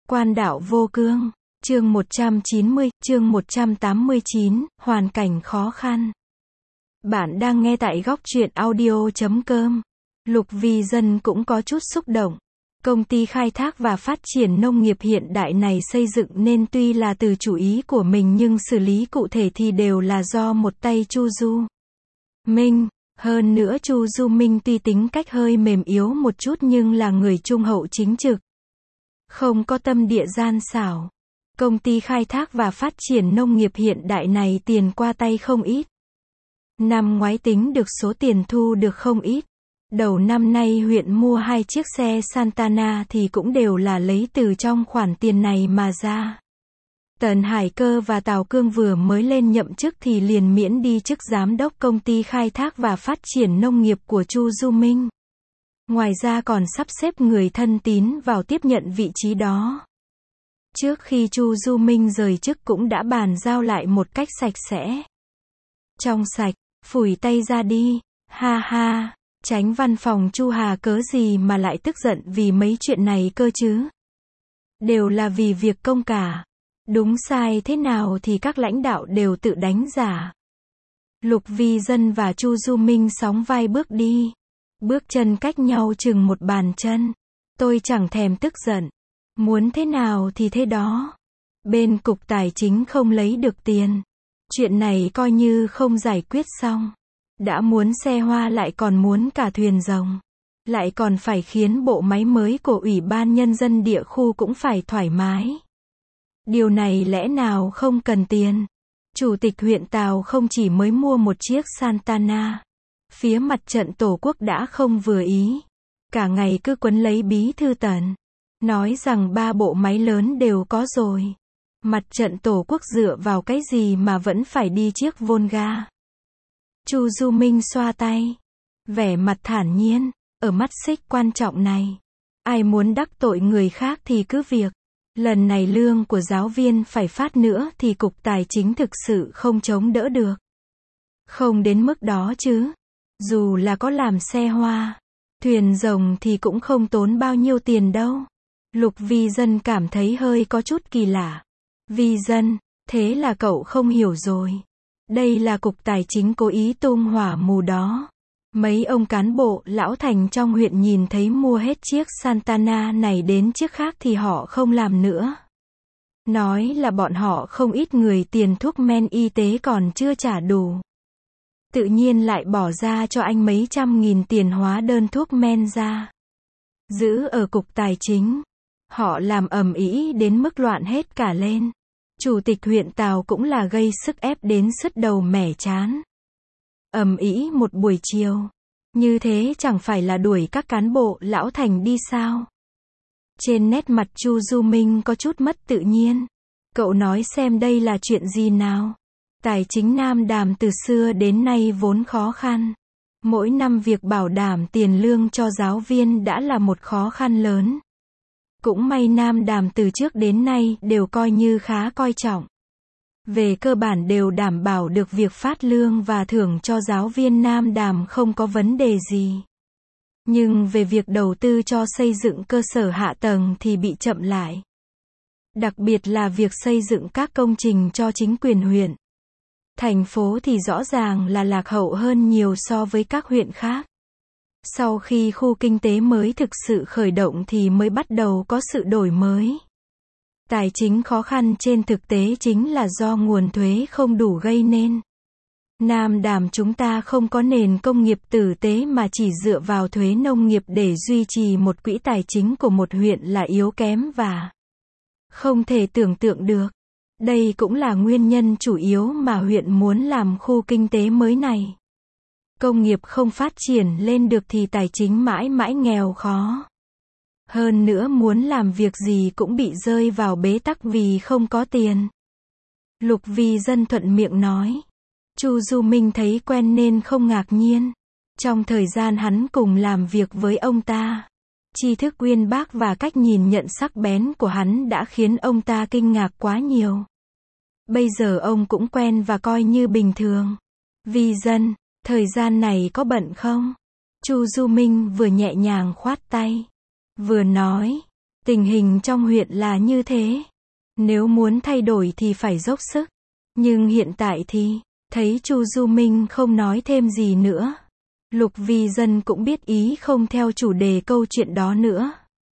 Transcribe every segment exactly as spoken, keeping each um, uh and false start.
Quan đạo vô cương. Chương một trăm chín mươi, chương một trăm tám mươi chín, hoàn cảnh khó khăn. Bạn đang nghe tại góc truyện audio chấm com. Lục Vi Dân cũng có chút xúc động. Công ty khai thác và phát triển nông nghiệp hiện đại này xây dựng nên tuy là từ chủ ý của mình nhưng xử lý cụ thể thì đều là do một tay Chu Du Minh. Hơn nữa Chu Du Minh tuy tính cách hơi mềm yếu một chút nhưng là người trung hậu chính trực. Không có tâm địa gian xảo. Công ty khai thác và phát triển nông nghiệp hiện đại này tiền qua tay không ít. Năm ngoái tính được số tiền thu được không ít. Đầu năm nay huyện mua hai chiếc xe Santana thì cũng đều là lấy từ trong khoản tiền này mà ra. Tần Hải Cơ và Tào Cương vừa mới lên nhậm chức thì liền miễn đi chức giám đốc công ty khai thác và phát triển nông nghiệp của Chu Du Minh. Ngoài ra còn sắp xếp người thân tín vào tiếp nhận vị trí đó. Trước khi Chu Du Minh rời chức cũng đã bàn giao lại một cách sạch sẽ. Trong sạch, phủi tay ra đi, ha ha, Chánh văn phòng Chu Hà cớ gì mà lại tức giận vì mấy chuyện này cơ chứ? Đều là vì việc công cả. Đúng sai thế nào thì các lãnh đạo đều tự đánh giả. Lục Vi Dân và Chu Du Minh sóng vai bước đi. Bước chân cách nhau chừng một bàn chân. Tôi chẳng thèm tức giận. Muốn thế nào thì thế đó. Bên cục tài chính không lấy được tiền. Chuyện này coi như không giải quyết xong. Đã muốn xe hoa lại còn muốn cả thuyền rồng. Lại còn phải khiến bộ máy mới của Ủy ban Nhân dân địa khu cũng phải thoải mái. Điều này lẽ nào không cần tiền. Chủ tịch huyện Tào không chỉ mới mua một chiếc Santana. Phía mặt trận Tổ quốc đã không vừa ý. Cả ngày cứ quấn lấy bí thư Tần. Nói rằng ba bộ máy lớn đều có rồi. Mặt trận Tổ quốc dựa vào cái gì mà vẫn phải đi chiếc Volga. Chu Du Minh xoa tay. Vẻ mặt thản nhiên. Ở mắt xích quan trọng này. Ai muốn đắc tội người khác thì cứ việc. Lần này lương của giáo viên phải phát nữa thì cục tài chính thực sự không chống đỡ được. Không đến mức đó chứ. Dù là có làm xe hoa, thuyền rồng thì cũng không tốn bao nhiêu tiền đâu. Lục Vi Dân cảm thấy hơi có chút kỳ lạ. Vi Dân, thế là cậu không hiểu rồi. Đây là cục tài chính cố ý tung hỏa mù đó. Mấy ông cán bộ lão thành trong huyện nhìn thấy mua hết chiếc Santana này đến chiếc khác thì họ không làm nữa. Nói là bọn họ không ít người tiền thuốc men y tế còn chưa trả đủ. Tự nhiên lại bỏ ra cho anh mấy trăm nghìn tiền hóa đơn thuốc men ra. Giữ ở cục tài chính. Họ làm ầm ĩ đến mức loạn hết cả lên. Chủ tịch huyện Tào cũng là gây sức ép đến sứt đầu mẻ chán. Ầm ĩ một buổi chiều. Như thế chẳng phải là đuổi các cán bộ lão thành đi sao? Trên nét mặt Chu Du Minh có chút mất tự nhiên. Cậu nói xem đây là chuyện gì nào? Tài chính Nam Đàm từ xưa đến nay vốn khó khăn. Mỗi năm việc bảo đảm tiền lương cho giáo viên đã là một khó khăn lớn. Cũng may Nam Đàm từ trước đến nay đều coi như khá coi trọng. Về cơ bản đều đảm bảo được việc phát lương và thưởng cho giáo viên Nam Đàm không có vấn đề gì. Nhưng về việc đầu tư cho xây dựng cơ sở hạ tầng thì bị chậm lại. Đặc biệt là việc xây dựng các công trình cho chính quyền huyện. Thành phố thì rõ ràng là lạc hậu hơn nhiều so với các huyện khác. Sau khi khu kinh tế mới thực sự khởi động thì mới bắt đầu có sự đổi mới. Tài chính khó khăn trên thực tế chính là do nguồn thuế không đủ gây nên. Nam Đàm chúng ta không có nền công nghiệp tử tế mà chỉ dựa vào thuế nông nghiệp để duy trì một quỹ tài chính của một huyện là yếu kém và không thể tưởng tượng được. Đây cũng là nguyên nhân chủ yếu mà huyện muốn làm khu kinh tế mới này. Công nghiệp không phát triển lên được thì tài chính mãi mãi nghèo khó. Hơn nữa muốn làm việc gì cũng bị rơi vào bế tắc vì không có tiền. Lục Vi Dân thuận miệng nói. Chu Du Minh thấy quen nên không ngạc nhiên. Trong thời gian hắn cùng làm việc với ông ta, tri thức uyên bác và cách nhìn nhận sắc bén của hắn đã khiến ông ta kinh ngạc quá nhiều. Bây giờ ông cũng quen và coi như bình thường. Vi Dân, thời gian này có bận không? Chu Du Minh vừa nhẹ nhàng khoát tay, vừa nói, Tình hình trong huyện là như thế. Nếu muốn thay đổi thì phải dốc sức. Nhưng hiện tại thì, thấy Chu Du Minh không nói thêm gì nữa. Lục Vi Dân cũng biết ý không theo chủ đề câu chuyện đó nữa.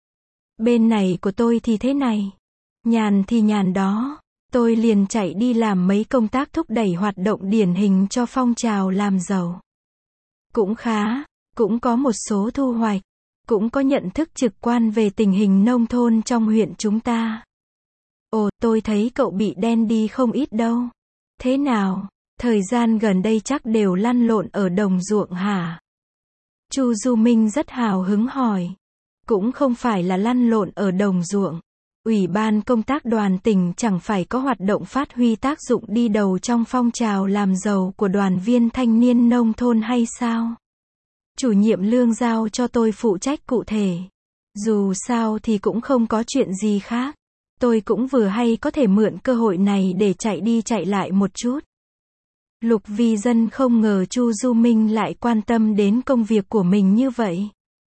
Bên này của tôi thì thế này. Nhàn thì nhàn đó. Tôi liền chạy đi làm mấy công tác thúc đẩy hoạt động điển hình cho phong trào làm giàu. Cũng khá, cũng có một số thu hoạch. Cũng có nhận thức trực quan về tình hình nông thôn trong huyện chúng ta. Ồ, tôi thấy cậu bị đen đi không ít đâu. Thế nào, thời gian gần đây chắc đều lăn lộn ở đồng ruộng hả? Chu Du Minh rất hào hứng hỏi. Cũng không phải là lăn lộn ở đồng ruộng. Ủy ban công tác đoàn tỉnh chẳng phải có hoạt động phát huy tác dụng đi đầu trong phong trào làm giàu của đoàn viên thanh niên nông thôn hay sao? Chủ nhiệm Lương giao cho tôi phụ trách cụ thể. Dù sao thì cũng không có chuyện gì khác. Tôi cũng vừa hay có thể mượn cơ hội này để chạy đi chạy lại một chút. Lục Vi Dân không ngờ Chu Du Minh lại quan tâm đến công việc của mình như vậy.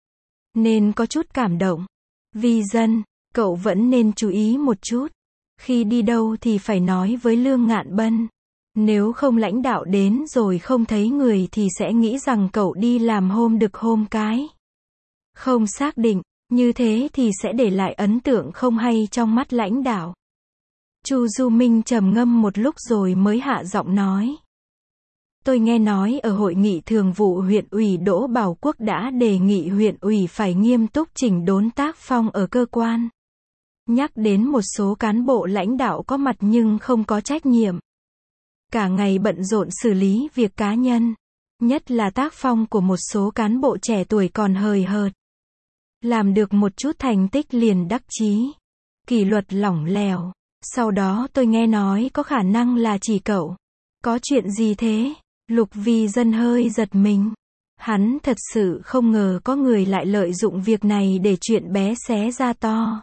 Nên có chút cảm động. Vi Dân, cậu vẫn nên chú ý một chút. Khi đi đâu thì phải nói với Lương Ngạn Bân. Nếu không lãnh đạo đến rồi không thấy người thì sẽ nghĩ rằng cậu đi làm hôm đực hôm cái. Không xác định, như thế thì sẽ để lại ấn tượng không hay trong mắt lãnh đạo. Chu Du Minh trầm ngâm một lúc rồi mới hạ giọng nói. Tôi nghe nói ở hội nghị thường vụ huyện ủy Đỗ Bảo Quốc đã đề nghị huyện ủy phải nghiêm túc chỉnh đốn tác phong ở cơ quan. Nhắc đến một số cán bộ lãnh đạo có mặt nhưng không có trách nhiệm. Cả ngày bận rộn xử lý việc cá nhân. Nhất là tác phong của một số cán bộ trẻ tuổi còn hời hợt. Làm được một chút thành tích liền đắc chí. Kỷ luật lỏng lẻo. Sau đó tôi nghe nói có khả năng là chỉ cậu. Có chuyện gì thế? Lục Vi Dân hơi giật mình. Hắn thật sự không ngờ có người lại lợi dụng việc này để chuyện bé xé ra to.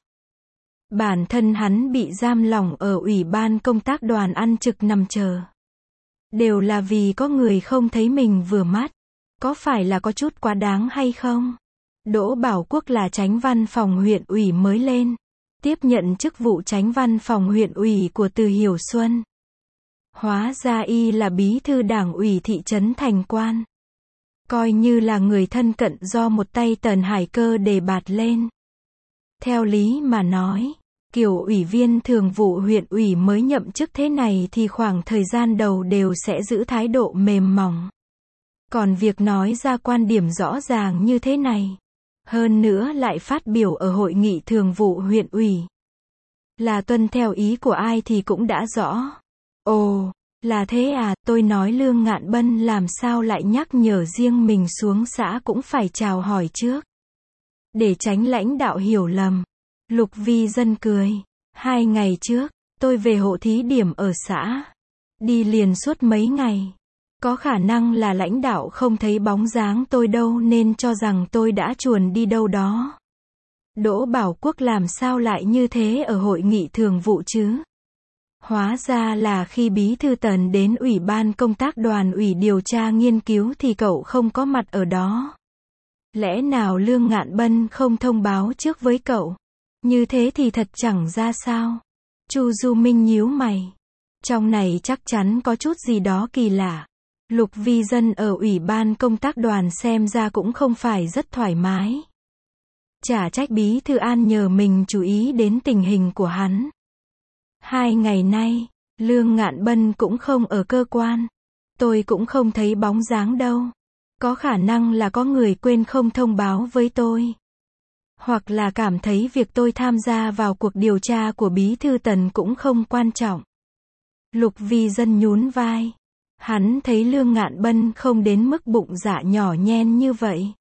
Bản thân hắn bị giam lỏng ở ủy ban công tác đoàn ăn trực nằm chờ. Đều là vì có người không thấy mình vừa mắt. Có phải là có chút quá đáng hay không? Đỗ Bảo Quốc là chánh văn phòng huyện ủy mới lên. Tiếp nhận chức vụ chánh văn phòng huyện ủy của Từ Hiểu Xuân. Hóa ra y là bí thư đảng ủy thị trấn Thành Quan. Coi như là người thân cận do một tay Tần Hải Cơ đề bạt lên. Theo lý mà nói, kiểu ủy viên thường vụ huyện ủy mới nhậm chức thế này thì khoảng thời gian đầu đều sẽ giữ thái độ mềm mỏng. Còn việc nói ra quan điểm rõ ràng như thế này, hơn nữa lại phát biểu ở hội nghị thường vụ huyện ủy, là tuân theo ý của ai thì cũng đã rõ. Ồ, là thế à, tôi nói Lương Ngạn Bân làm sao lại nhắc nhở riêng mình xuống xã cũng phải chào hỏi trước. Để tránh lãnh đạo hiểu lầm. Lục Vi Dân cười. Hai ngày trước, tôi về hộ thí điểm ở xã. Đi liền suốt mấy ngày. Có khả năng là lãnh đạo không thấy bóng dáng tôi đâu nên cho rằng tôi đã chuồn đi đâu đó. Đỗ Bảo Quốc làm sao lại như thế ở hội nghị thường vụ chứ? Hóa ra là khi bí thư Tần đến ủy ban công tác đoàn ủy điều tra nghiên cứu thì cậu không có mặt ở đó. Lẽ nào Lương Ngạn Bân không thông báo trước với cậu? Như thế thì thật chẳng ra sao. Chu Du Minh nhíu mày. Trong này chắc chắn có chút gì đó kỳ lạ. Lục Vi Dân ở ủy ban công tác đoàn xem ra cũng không phải rất thoải mái. Chả trách bí thư An nhờ mình chú ý đến tình hình của hắn. Hai ngày nay, Lương Ngạn Bân cũng không ở cơ quan. Tôi cũng không thấy bóng dáng đâu. Có khả năng là có người quên không thông báo với tôi. Hoặc là cảm thấy việc tôi tham gia vào cuộc điều tra của bí thư Tần cũng không quan trọng. Lục Vi Dân nhún vai. Hắn thấy Lương Ngạn Bân không đến mức bụng dạ nhỏ nhen như vậy.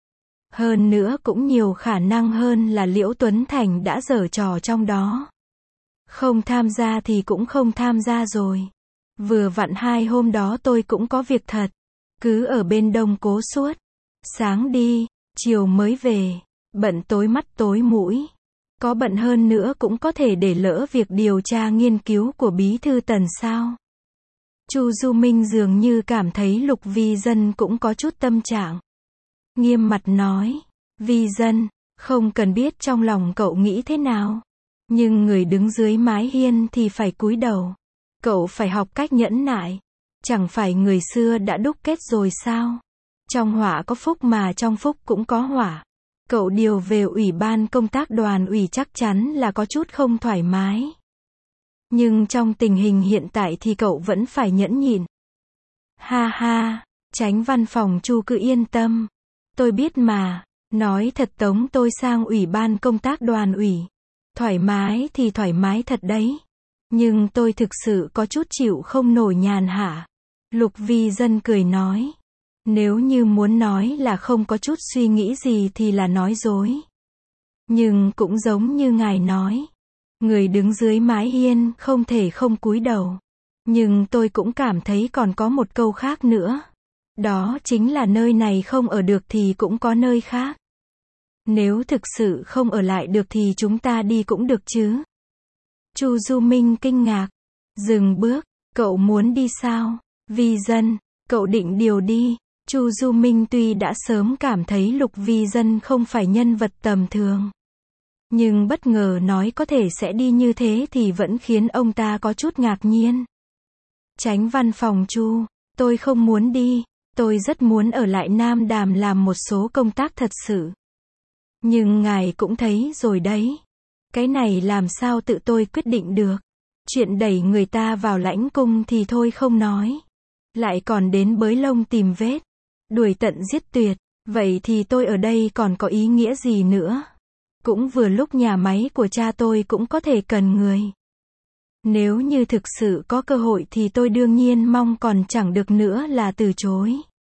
Hơn nữa cũng nhiều khả năng hơn là Liễu Tuấn Thành đã giở trò trong đó. Không tham gia thì cũng không tham gia rồi. Vừa vặn hai hôm đó tôi cũng có việc thật. Cứ ở bên Đông Cố suốt. Sáng đi, chiều mới về. Bận tối mắt tối mũi. Có bận hơn nữa cũng có thể để lỡ việc điều tra nghiên cứu của bí thư Tần sao? Chu Du Minh dường như cảm thấy Lục Vi Dân cũng có chút tâm trạng. Nghiêm mặt nói. Vi Dân, Không cần biết trong lòng cậu nghĩ thế nào. Nhưng người đứng dưới mái hiên thì phải cúi đầu. Cậu phải học cách nhẫn nại. Chẳng phải người xưa đã đúc kết rồi sao? Trong họa có phúc mà trong phúc cũng có họa. Cậu điều về ủy ban công tác đoàn ủy chắc chắn là có chút không thoải mái. Nhưng trong tình hình hiện tại thì cậu vẫn phải nhẫn nhịn. Ha ha, Chánh văn phòng Chu cứ yên tâm. Tôi biết mà, nói thật tống tôi sang ủy ban công tác đoàn ủy. Thoải mái thì thoải mái thật đấy. Nhưng tôi thực sự có chút chịu không nổi nhàn hạ. Lục Vi Dân cười nói. Nếu như muốn nói là không có chút suy nghĩ gì thì là nói dối. Nhưng cũng giống như ngài nói. Người đứng dưới mái hiên không thể không cúi đầu. Nhưng tôi cũng cảm thấy còn có một câu khác nữa. Đó chính là nơi này không ở được thì cũng có nơi khác. Nếu thực sự không ở lại được thì chúng ta đi cũng được chứ. Chu Du Minh kinh ngạc. Dừng bước, cậu muốn đi sao? Vi Dân, cậu định điều đi. Chu Du Minh tuy đã sớm cảm thấy Lục Vi Dân không phải nhân vật tầm thường. Nhưng bất ngờ nói có thể sẽ đi như thế thì vẫn khiến ông ta có chút ngạc nhiên. Chánh văn phòng Chu, tôi không muốn đi, tôi rất muốn ở lại Nam Đàm làm một số công tác thật sự. Nhưng ngài cũng thấy rồi đấy. Cái này làm sao tự tôi quyết định được. Chuyện đẩy người ta vào lãnh cung thì thôi không nói. Lại còn đến bới lông tìm vết. Đuổi tận giết tuyệt. Vậy thì tôi ở đây còn có ý nghĩa gì nữa. Cũng vừa lúc nhà máy của cha tôi cũng có thể cần người. Nếu như thực sự có cơ hội thì tôi đương nhiên mong còn chẳng được nữa là từ chối.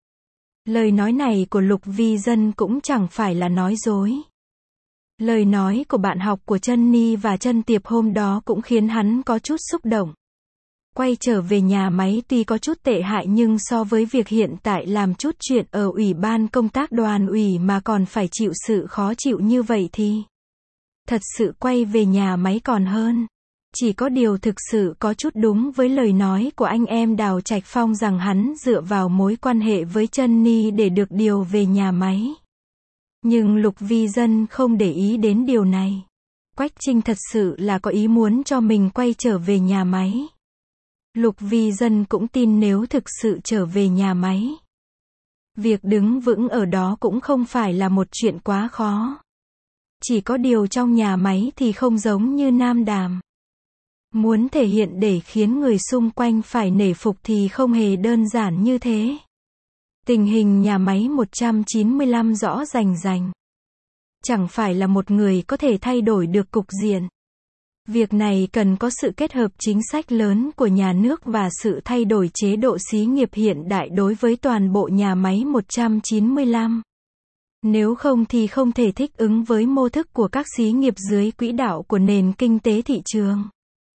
Lời nói này của Lục Vi Dân cũng chẳng phải là nói dối. Lời nói của bạn học của Trân Ni và Trân Tiệp hôm đó cũng khiến hắn có chút xúc động. Quay trở về nhà máy tuy có chút tệ hại nhưng so với việc hiện tại làm chút chuyện ở ủy ban công tác đoàn ủy mà còn phải chịu sự khó chịu như vậy thì thật sự quay về nhà máy còn hơn. Chỉ có điều thực sự có chút đúng với lời nói của anh em Đào Trạch Phong rằng hắn dựa vào mối quan hệ với Trân Ni để được điều về nhà máy. Nhưng Lục Vi Dân không để ý đến điều này. Quách Trinh thật sự là có ý muốn cho mình quay trở về nhà máy. Lục Vi Dân cũng tin nếu thực sự trở về nhà máy. Việc đứng vững ở đó cũng không phải là một chuyện quá khó. Chỉ có điều trong nhà máy thì không giống như Nam Đàm. Muốn thể hiện để khiến người xung quanh phải nể phục thì không hề đơn giản như thế. Tình hình nhà máy một trăm chín mươi lăm rõ rành rành. Chẳng phải là một người có thể thay đổi được cục diện. Việc này cần có sự kết hợp chính sách lớn của nhà nước và sự thay đổi chế độ xí nghiệp hiện đại đối với toàn bộ nhà máy một trăm chín mươi lăm. Nếu không thì không thể thích ứng với mô thức của các xí nghiệp dưới quỹ đạo của nền kinh tế thị trường.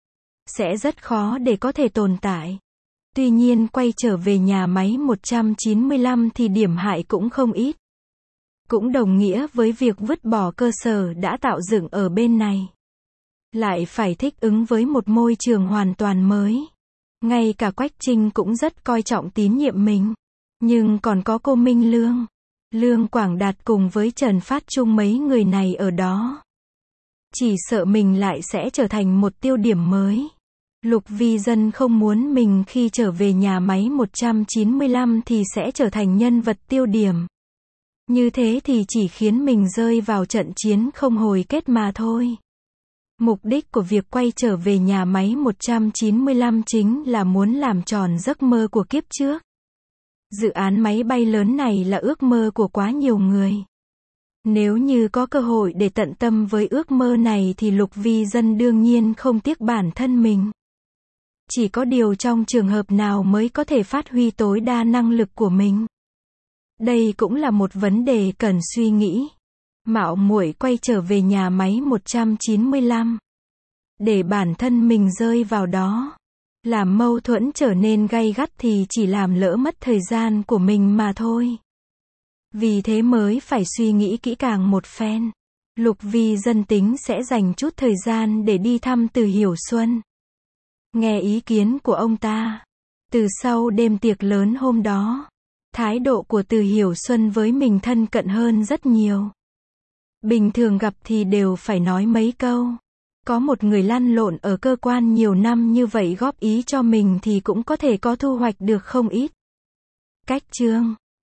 Sẽ rất khó để có thể tồn tại. Tuy nhiên quay trở về nhà máy một trăm chín mươi lăm thì điểm hại cũng không ít. Cũng đồng nghĩa với việc vứt bỏ cơ sở đã tạo dựng ở bên này. Lại phải thích ứng với một môi trường hoàn toàn mới. Ngay cả Quách Trinh cũng rất coi trọng tín nhiệm mình. Nhưng còn có cô Minh Lương, Lương Quảng Đạt cùng với Trần Phát Trung mấy người này ở đó. Chỉ sợ mình lại sẽ trở thành một tiêu điểm mới. Lục Vi Dân không muốn mình khi trở về nhà máy một trăm chín mươi lăm thì sẽ trở thành nhân vật tiêu điểm. Như thế thì chỉ khiến mình rơi vào trận chiến không hồi kết mà thôi. Mục đích của việc quay trở về nhà máy một trăm chín mươi lăm chính là muốn làm tròn giấc mơ của kiếp trước. Dự án máy bay lớn này là ước mơ của quá nhiều người. Nếu như có cơ hội để tận tâm với ước mơ này thì Lục Vi Dân đương nhiên không tiếc bản thân mình. Chỉ có điều trong trường hợp nào mới có thể phát huy tối đa năng lực của mình. Đây cũng là một vấn đề cần suy nghĩ. Mạo muội quay trở về nhà máy một trăm chín mươi lăm. Để bản thân mình rơi vào đó. Làm mâu thuẫn trở nên gay gắt thì chỉ làm lỡ mất thời gian của mình mà thôi. Vì thế mới phải suy nghĩ kỹ càng một phen. Lục Vi Dân tính sẽ dành chút thời gian để đi thăm Từ Hiểu Xuân. Nghe ý kiến của ông ta. Từ sau đêm tiệc lớn hôm đó, thái độ của Từ Hiểu Xuân với mình thân cận hơn rất nhiều. Bình thường gặp thì đều phải nói mấy câu. Có một người lăn lộn ở cơ quan nhiều năm như vậy góp ý cho mình thì cũng có thể có thu hoạch được không ít. Cách chương